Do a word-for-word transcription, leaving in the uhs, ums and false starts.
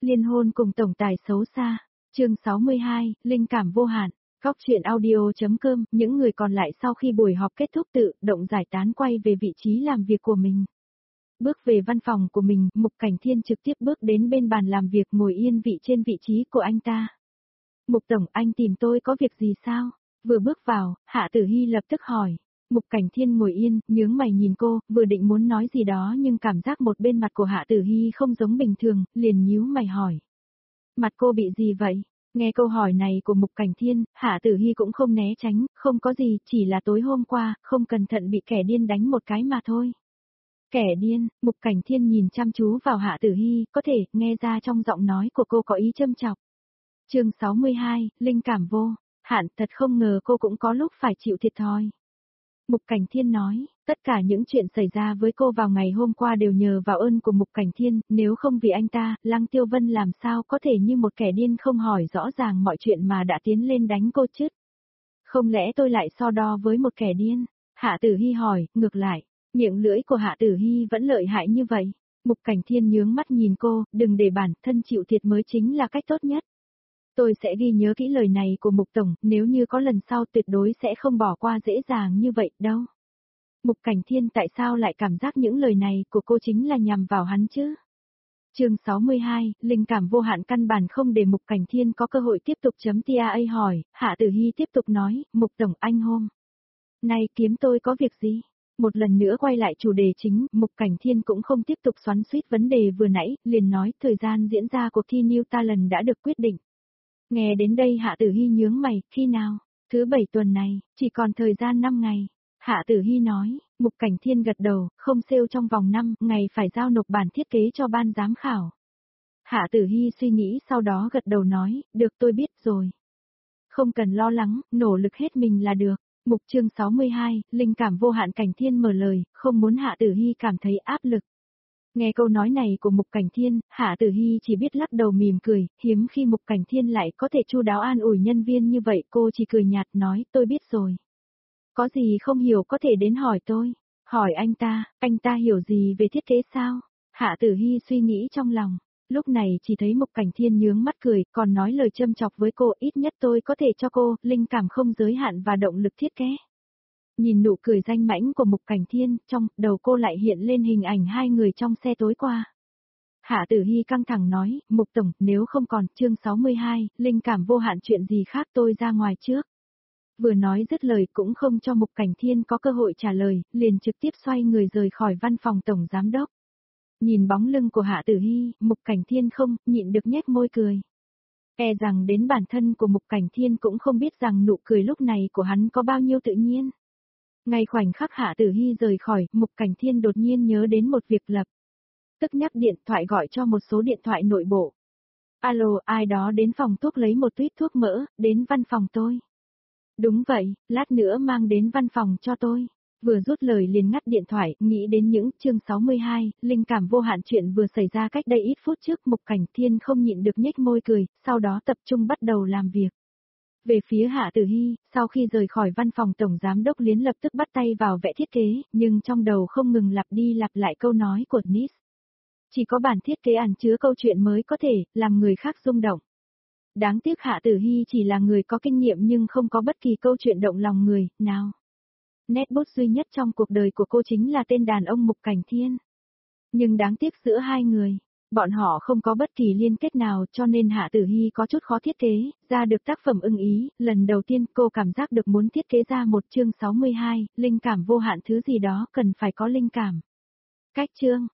Liên hôn cùng tổng tài xấu xa. Chương sáu mươi hai, linh cảm vô hạn. Góc truyện audio.com, những người còn lại sau khi buổi họp kết thúc tự động giải tán quay về vị trí làm việc của mình. Bước về văn phòng của mình, Mục Cảnh Thiên trực tiếp bước đến bên bàn làm việc ngồi yên vị trên vị trí của anh ta. Mục Tổng, anh tìm tôi có việc gì sao? Vừa bước vào, Hạ Tử Hy lập tức hỏi. Mục Cảnh Thiên ngồi yên, nhướng mày nhìn cô, vừa định muốn nói gì đó nhưng cảm giác một bên mặt của Hạ Tử Hy không giống bình thường, liền nhíu mày hỏi. Mặt cô bị gì vậy? Nghe câu hỏi này của Mục Cảnh Thiên, Hạ Tử Hy cũng không né tránh, không có gì, chỉ là tối hôm qua, không cẩn thận bị kẻ điên đánh một cái mà thôi. Kẻ điên, Mục Cảnh Thiên nhìn chăm chú vào Hạ Tử Hy, có thể nghe ra trong giọng nói của cô có ý châm chọc. Chương sáu mươi hai, linh cảm vô. Hạn, thật không ngờ cô cũng có lúc phải chịu thiệt thòi. Mục Cảnh Thiên nói, tất cả những chuyện xảy ra với cô vào ngày hôm qua đều nhờ vào ơn của Mục Cảnh Thiên, nếu không vì anh ta, Lăng Tiêu Vân làm sao có thể như một kẻ điên không hỏi rõ ràng mọi chuyện mà đã tiến lên đánh cô chứ? Không lẽ tôi lại so đo với một kẻ điên? Hạ Tử Hy hỏi, ngược lại, miệng lưỡi của Hạ Tử Hy vẫn lợi hại như vậy. Mục Cảnh Thiên nhướng mắt nhìn cô, đừng để bản thân chịu thiệt mới chính là cách tốt nhất. Tôi sẽ ghi nhớ kỹ lời này của Mục Tổng, nếu như có lần sau tuyệt đối sẽ không bỏ qua dễ dàng như vậy đâu. Mục Cảnh Thiên tại sao lại cảm giác những lời này của cô chính là nhằm vào hắn chứ? Chương sáu mươi hai, linh cảm vô hạn căn bản không để Mục Cảnh Thiên có cơ hội tiếp tục chấm tia hỏi, Hạ Tử Hy tiếp tục nói, Mục Tổng anh hôm nay kiếm tôi có việc gì? Một lần nữa quay lại chủ đề chính, Mục Cảnh Thiên cũng không tiếp tục xoắn xuýt vấn đề vừa nãy, liền nói thời gian diễn ra cuộc thi New Talent đã được quyết định. Nghe đến đây Hạ Tử Hy nhướng mày, khi nào? Thứ bảy tuần này, chỉ còn thời gian năm ngày. Hạ Tử Hy nói, Mục Cảnh Thiên gật đầu, không sale trong vòng năm ngày phải giao nộp bản thiết kế cho ban giám khảo. Hạ Tử Hy suy nghĩ sau đó gật đầu nói, được tôi biết rồi. Không cần lo lắng, nỗ lực hết mình là được. Mục chương sáu mươi hai, linh cảm vô hạn. Cảnh Thiên mở lời, không muốn Hạ Tử Hy cảm thấy áp lực. Nghe câu nói này của Mục Cảnh Thiên, Hạ Tử Hy chỉ biết lắc đầu mỉm cười, hiếm khi Mục Cảnh Thiên lại có thể chu đáo an ủi nhân viên như vậy, cô chỉ cười nhạt nói, tôi biết rồi. Có gì không hiểu có thể đến hỏi tôi. Hỏi anh ta, anh ta hiểu gì về thiết kế sao? Hạ Tử Hy suy nghĩ trong lòng, lúc này chỉ thấy Mục Cảnh Thiên nhướng mắt cười, còn nói lời châm chọc với cô, ít nhất tôi có thể cho cô, linh cảm không giới hạn và động lực thiết kế. Nhìn nụ cười danh mãnh của Mục Cảnh Thiên, trong đầu cô lại hiện lên hình ảnh hai người trong xe tối qua. Hạ Tử Hy căng thẳng nói, Mục Tổng, nếu không còn, chương sáu mươi hai, linh cảm vô hạn chuyện gì khác tôi ra ngoài trước. Vừa nói dứt lời cũng không cho Mục Cảnh Thiên có cơ hội trả lời, liền trực tiếp xoay người rời khỏi văn phòng Tổng Giám Đốc. Nhìn bóng lưng của Hạ Tử Hy, Mục Cảnh Thiên không nhịn được nhếch môi cười. E rằng đến bản thân của Mục Cảnh Thiên cũng không biết rằng nụ cười lúc này của hắn có bao nhiêu tự nhiên. Ngay khoảnh khắc Hạ Tử Hy rời khỏi, Mục Cảnh Thiên đột nhiên nhớ đến một việc lập. Tức nhắc điện thoại gọi cho một số điện thoại nội bộ. Alo, ai đó đến phòng thuốc lấy một tuýp thuốc mỡ, đến văn phòng tôi. Đúng vậy, lát nữa mang đến văn phòng cho tôi. Vừa rút lời liền ngắt điện thoại, nghĩ đến những chương sáu mươi hai, linh cảm vô hạn chuyện vừa xảy ra cách đây ít phút trước. Mục Cảnh Thiên không nhịn được nhếch môi cười, sau đó tập trung bắt đầu làm việc. Về phía Hạ Tử Hy, sau khi rời khỏi văn phòng Tổng Giám Đốc liền lập tức bắt tay vào vẽ thiết kế, nhưng trong đầu không ngừng lặp đi lặp lại câu nói của Nis. Chỉ có bản thiết kế ẩn chứa câu chuyện mới có thể làm người khác rung động. Đáng tiếc Hạ Tử Hy chỉ là người có kinh nghiệm nhưng không có bất kỳ câu chuyện động lòng người nào. Nét bút duy nhất trong cuộc đời của cô chính là tên đàn ông Mục Cảnh Thiên. Nhưng đáng tiếc giữa hai người, bọn họ không có bất kỳ liên kết nào cho nên Hạ Tử Hy có chút khó thiết kế, ra được tác phẩm ưng ý. Lần đầu tiên cô cảm giác được muốn thiết kế ra một chương sáu mươi hai, linh cảm vô hạn, thứ gì đó cần phải có linh cảm. Cách chương,